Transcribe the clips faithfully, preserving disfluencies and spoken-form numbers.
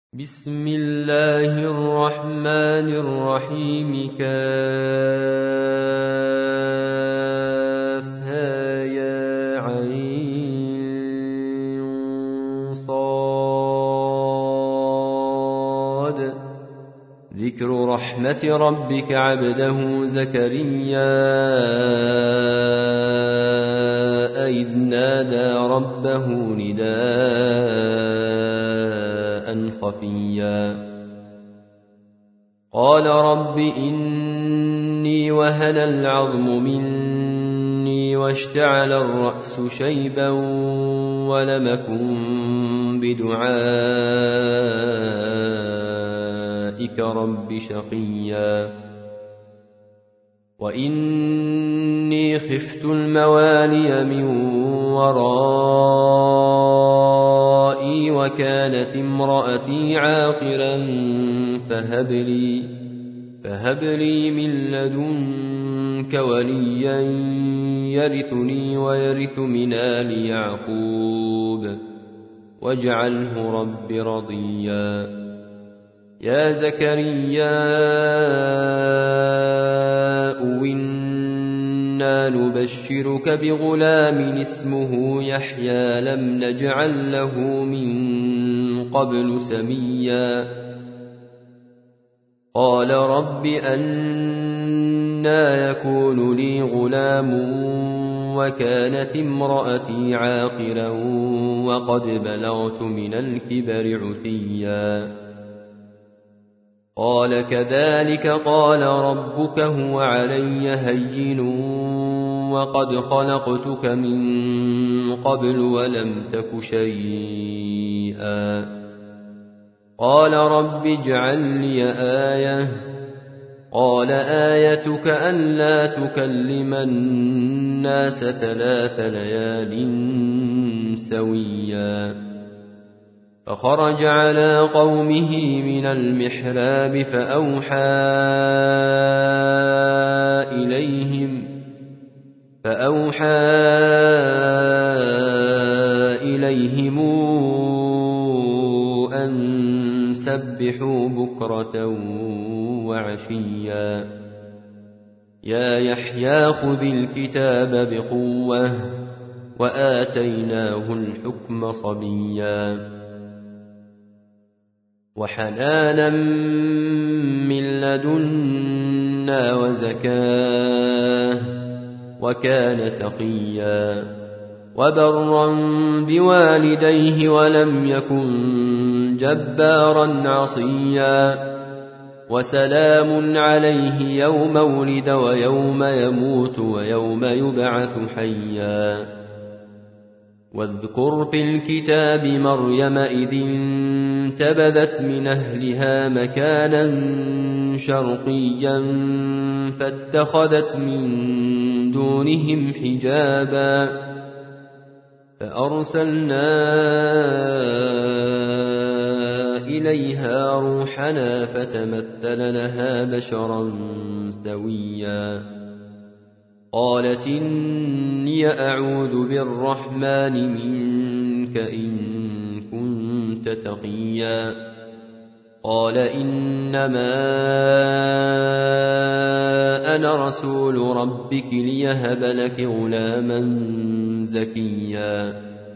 بسم الله الرحمن الرحيم كافها يا عين صاد ذكر رحمة ربك عبده زكريا إذ نادى ربه نداء خفيا قال رب إني وهن العظم مني واشتعل الرأس شيبا ولم أكن بدعائك رب شقيا وإني خفت الموالي من ورائي وكانت امرأتي عاقرا فهب لي, فهب لي من لدنك وليا يرثني ويرث من آل يعقوب واجعله رب رضيا يا زكريا إنا نبشرك بغلام اسمه يحيى لم نجعل له من قبل سميا قال رب أنى يكون لي غلام وكانت امرأتي عاقرا وقد بلغت من الكبر عتيا قال كذلك قال ربك هو علي هين وقد خلقتك من قبل ولم تك شيئا قال رب اجعل لي آية قال آيتك ألا تكلم الناس ثلاث ليال سويا فخرج على قومه من المحراب فأوحى إليهم فأوحى إليهم أن سبحوا بكرة وعشيا يا يحيى خذ الكتاب بقوة وآتيناه الحكم صبيا وحنانا من لدنا وزكاه وكان تقيا وبرا بوالديه ولم يكن جبارا عصيا وسلام عليه يوم ولد ويوم يموت ويوم يبعث حيا واذكر في الكتاب مريم إذ انتبذت من أهلها مكانا شرقيا فاتخذت من دونهم حجابا فأرسلنا إليها روحنا فتمثل لها بشرا سويا قالت إني أعوذ بالرحمن منك إن كنت تقيا قال إنما أنا رسول ربك ليهب لك غلاما زكيا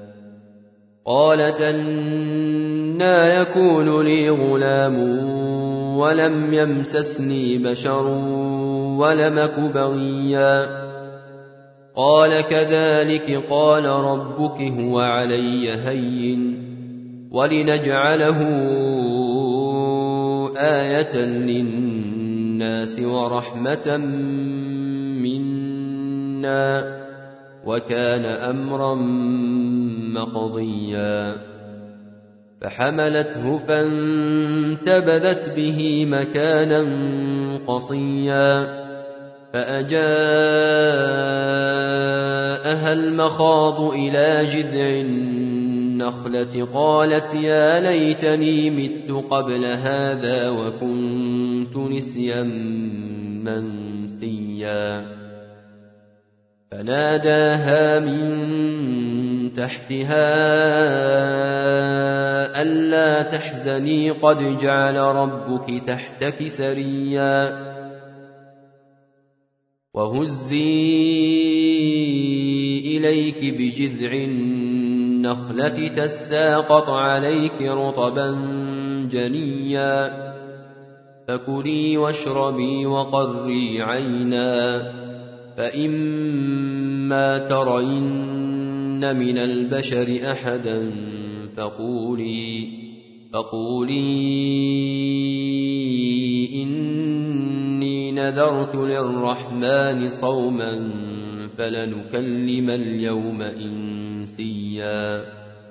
قالت أنى يكون لي غلام ولم يمسسني بشر ولم أك بغيا قال كذلك قال ربك هو علي هين ولنجعله آية للناس ورحمة منا وكان أمرا مقضيا فحملته فانتبذت به مكانا قصيا فأجاءها المخاض إلى جذع النخلة قالت يا ليتني مت قبل هذا وكنت نسيا منسيا فناداها من تحتها ألا تحزني قد جعل ربك تحتك سريا وهزي إليك بجذع النخلة تساقط عليك رطبا جنيا فكلي واشربي وقري عينا فإما ترين من البشر أحدا فقولي, فقولي إني نذرت للرحمن صوما فلنكلم اليوم إنسيا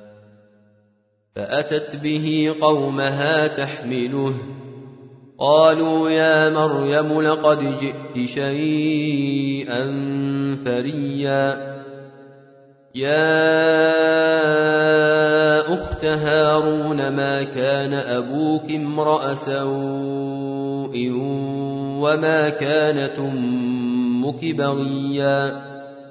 فأتت به قومها تحمله قالوا يا مريم لقد جئت شيئا فريا يا أخت هارون ما كان أبوك امرأ سوء وما كانت أمك بغيا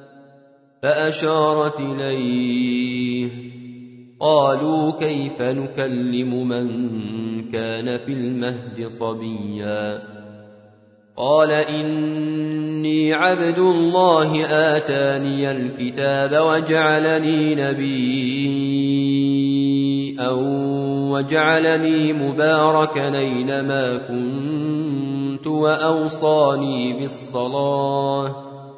فأشارت إليه قالوا كيف نكلم من كان في المهد صبيا قال إني عبد الله آتاني الكتاب وجعلني نبيا وجعلني مباركا أينما كنت وأوصاني بالصلاة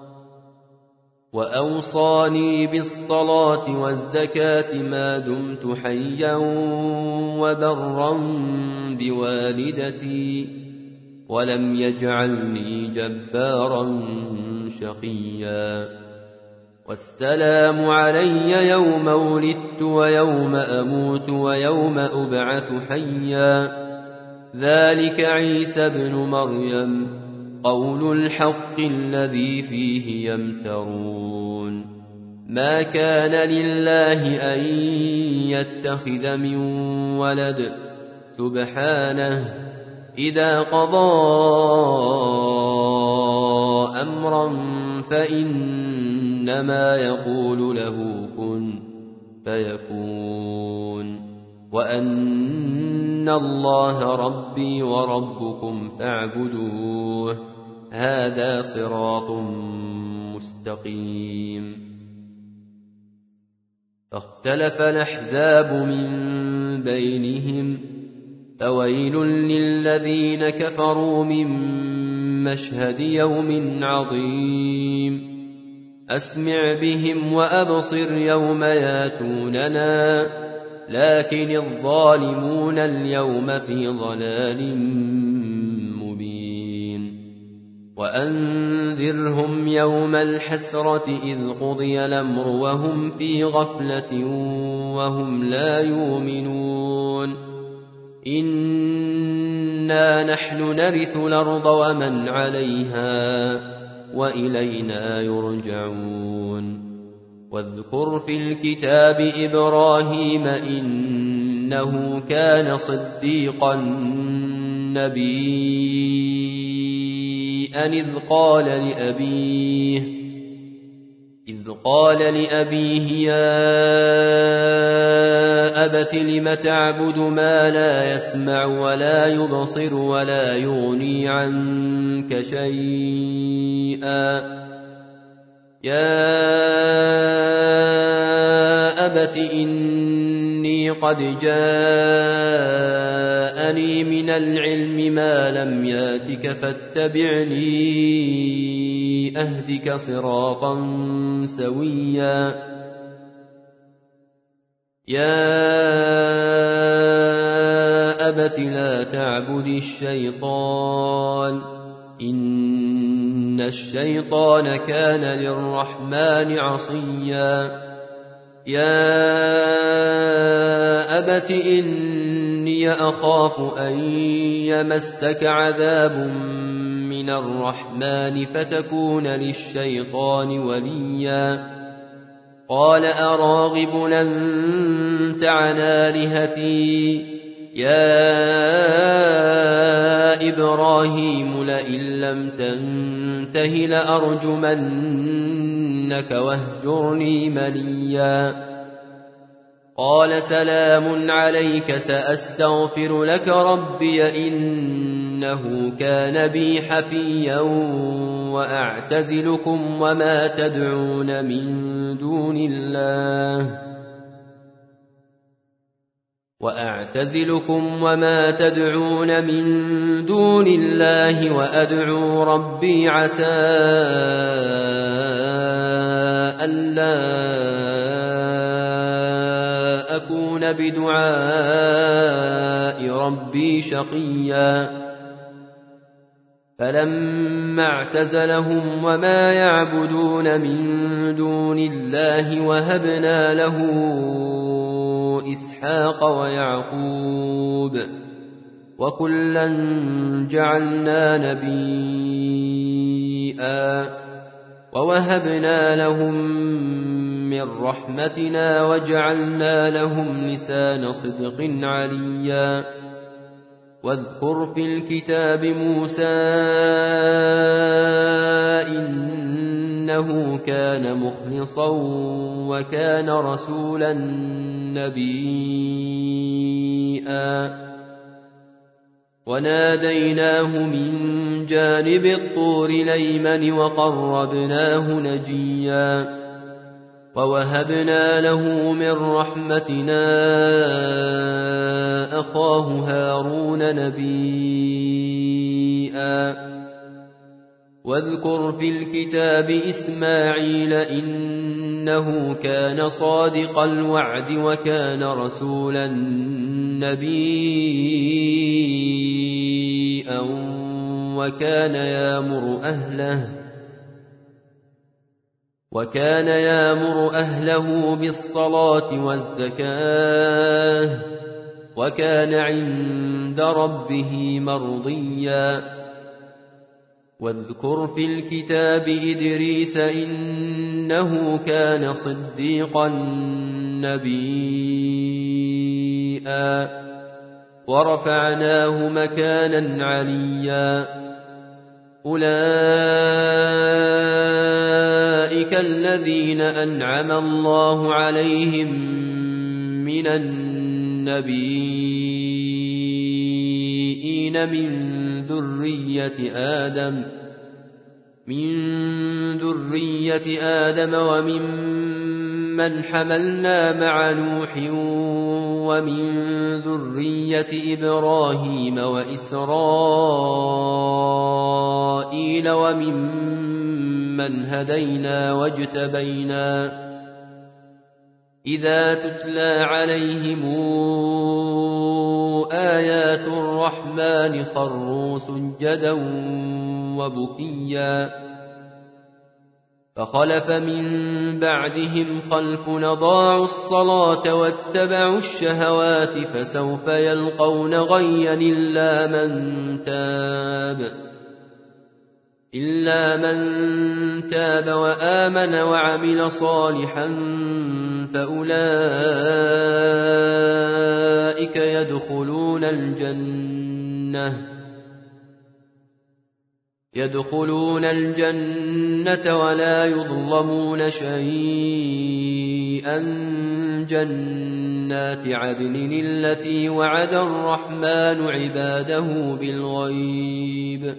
وأوصاني بالصلاة والزكاة ما دمت حيا وبرا بوالدتي ولم يجعلني جبارا شقيا والسلام علي يوم ولدت ويوم أموت ويوم أبعث حيا ذلك عيسى ابن مريم قول الحق الذي فيه يمترون ما كان لله أن يتخذ من ولد سبحانه إذا قضى أمرا فإنما يقول له كن فيكون وأن الله ربي وربكم فاعبدوه هذا صراط مستقيم فاختلف الأحزاب من بينهم فويل للذين كفروا من مشهد يوم عظيم أسمع بهم وأبصر يوم ياتوننا لكن الظالمون اليوم في ضلال مبين وأنذرهم يوم الحسرة إذ قضي الأمر وهم في غفلة وهم لا يؤمنون إنا نحن نرث الأرض ومن عليها وإلينا يرجعون واذكر في الكتاب إبراهيم إنه كان صديقا نبيا إذ قال لأبيه إذ قال لأبيه يا أبت لم تعبد ما لا يسمع ولا يبصر ولا يغني عنك شيئا يا أبت إني قد جاءني من العلم ما لم ياتك فاتبعني أهدك صراطا سويا يا أبت لا تعبد الشيطان إن الشيطان كان للرحمن عصيا يا أبت إني أخاف أن يمسك عذاب من الرحمن فتكون للشيطان وليا قال أراغب أنت عن آلهتي يا إبراهيم لئن لم تنته لأرجمنك أطيعنك واهجرني مليا قال سلام عليك سأستغفر لك ربي إنه كان بي حفيا وأعتزلكم وما تدعون من دون الله وأعتزلكم وما تدعون من دون الله وأدعو ربي عسى ألا أكون بدعاء ربي شقيا فلما اعتزلهم وما يعبدون من دون الله وهبنا له إسحاق ويعقوب وكلا جعلنا نبيا ووهبنا لهم من رحمتنا وجعلنا لهم لسان صدق عليا واذكر في الكتاب موسى إنه كان مخلصا وكان رسولا نبيا وناديناه من جانب الطور الأيمن وقربناه نجيا ووهبنا له من رحمتنا أخاه هارون نبيا واذكر في الكتاب إسماعيل إنه كان صادق الوعد وكان رسولا نبيا وكان يأمر أهله وكان يأمر أهله بالصلاة والزكاة وكان عند ربه مرضيا واذكر في الكتاب إدريس إنه كان صديقا نبيا ورفعناه مكانا عليا أولئك الذين أنعم الله عليهم من النبيين من ذرية آدم من ذرية آدم وممن حملنا مع نوح ومن ذرية إبراهيم وإسرائيل وممن هدينا واجتبينا إذا تتلى عليهم آيات الرحمن خروا سجدا وبكيا فخلف من بعدهم خلف أضاعوا الصلاة واتبعوا الشهوات فسوف يلقون غيا إلا من تاب إلا من تاب وآمن وعمل صالحا فأولئك يدخلون الجنة يدخلون الجنة ولا يظلمون شيئا جنات عدن التي وعد الرحمن عباده بالغيب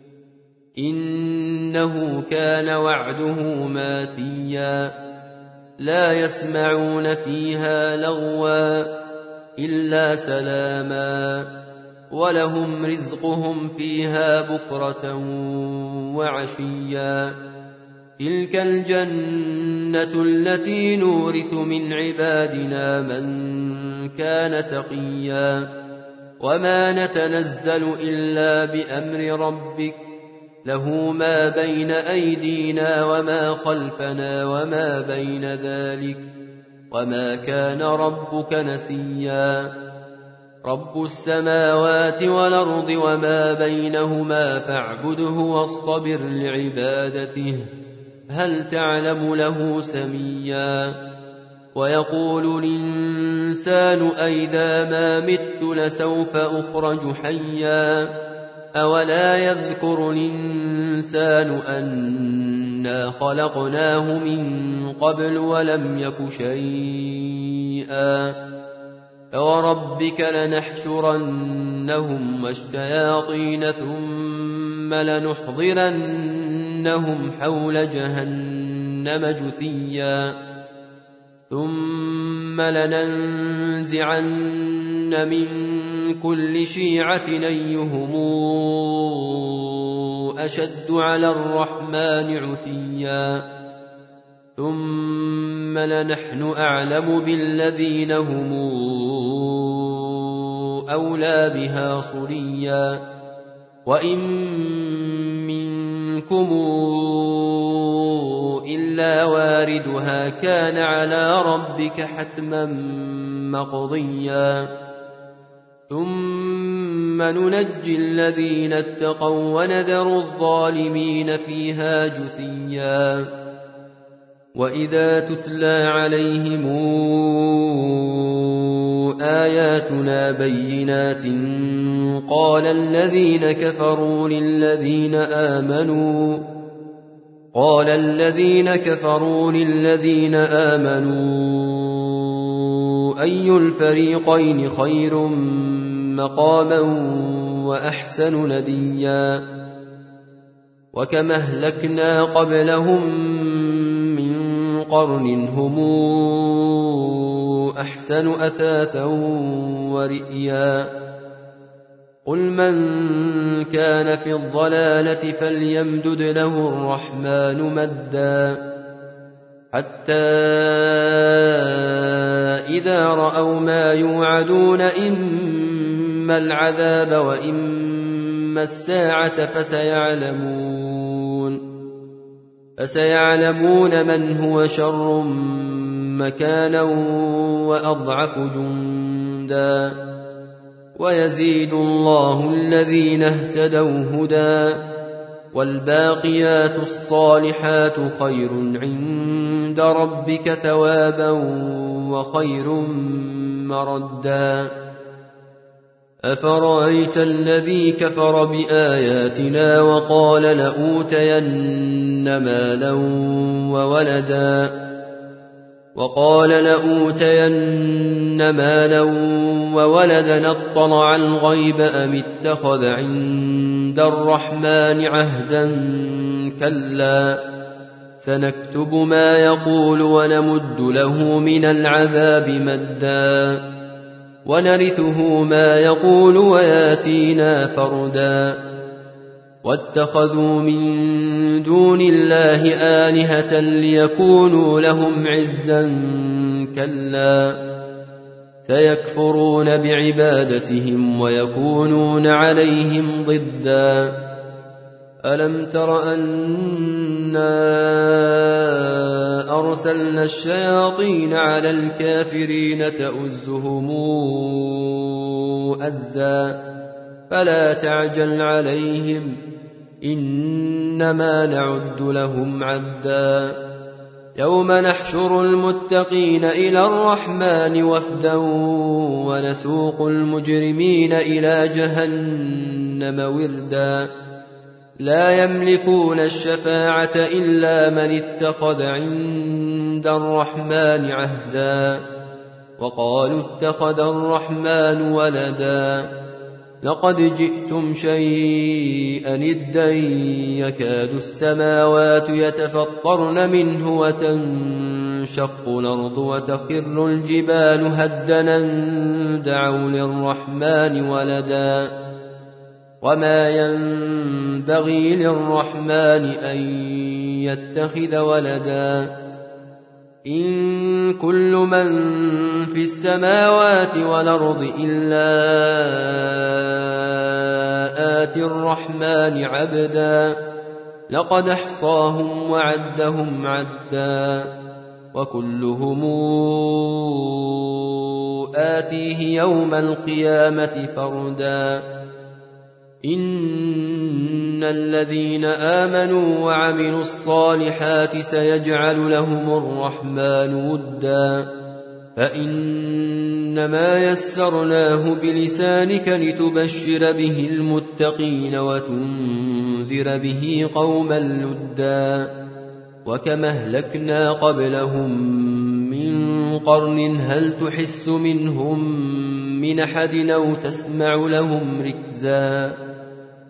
إنه كان وعده ماتيا لا يسمعون فيها لغوا إلا سلاما ولهم رزقهم فيها بكرة وعشيا تلك الجنة التي نورث من عبادنا من كان تقيا وما نتنزل إلا بأمر ربك له ما بين أيدينا وما خلفنا وما بين ذلك وما كان ربك نسيا رب السماوات والأرض وما بينهما فاعبده واصطبر لعبادته هل تعلم له سميا ويقول الإنسان أئذا ما مت لسوف أخرج حيا أولا يذكر الإنسان أنا إنا خلقناه من قبل ولم يك شيئا فوربك لنحشرنهم والشياطين ثم لنحضرنهم حول جهنم جثيا ثم لننزعن من كل شيعة أيهم أشد على الرحمن عتيا ثم لنحن أعلم بالذين هم أولى بها صليا وإن منكم إلا واردها كان على ربك حتما مقضيا ثم ننجي الذين اتقوا ونذر الظالمين فيها جثيا وإذا تتلى عليهم آياتنا بينات قال الذين كفروا للذين آمنوا قال الذين كفروا للذين آمنوا أي الفريقين خير مقاما وأحسن نديا وكم أهلكنا قبلهم من قرن هم أحسن أثاثا ورئيا قل من كان في الضلالة فليمدد له الرحمن مدا حتى إذا رأوا ما يوعدون إما العذاب وإما الساعة فسيعلمون فسيعلمون من هو شر مكانا وأضعف جندا ويزيد الله الذين اهتدوا هدى والباقيات الصالحات خير عند ربك ثوابا وخير مردا أفرأيت الذي كفر بآياتنا وقال لأوتين مالا وولدا وقال لأوتين مالا وولدا اطلع الغيب أم اتخذ عند الرحمن عهدا كلا سنكتب ما يقول ونمد له من العذاب مدا ونرثه ما يقول وياتينا فردا واتخذوا من دون الله آلهة ليكونوا لهم عزا كلا سيكفرون بعبادتهم ويكونون عليهم ضدا ألم تر أنا أرسلنا الشياطين على الكافرين تؤزهم أزا فلا تعجل عليهم إنما نعد لهم عدا يوم نحشر المتقين إلى الرحمن وفدا ونسوق المجرمين إلى جهنم وردا لا يملكون الشفاعة إلا من اتخذ عند الرحمن عهدا وقالوا اتخذ الرحمن ولدا لقد جئتم شيئا إدا يكاد السماوات يتفطرن منه وتنشق الأرض وتخر الجبال هدنا دعوا للرحمن ولدا وما ينبغي للرحمن أن يتخذ ولدا إن كل من في السماوات والأرض إلا آتي الرحمن عبدا لقد احصاهم وعدهم عدا وكلهم آتيه يوم القيامة فردا إن الذين آمنوا وعملوا الصالحات سيجعل لهم الرحمن ودا فإنما يسرناه بلسانك لتبشر به المتقين وتنذر به قوما لدا وكما أهلكنا قبلهم من قرن هل تحس منهم من أحد أو تسمع لهم ركزا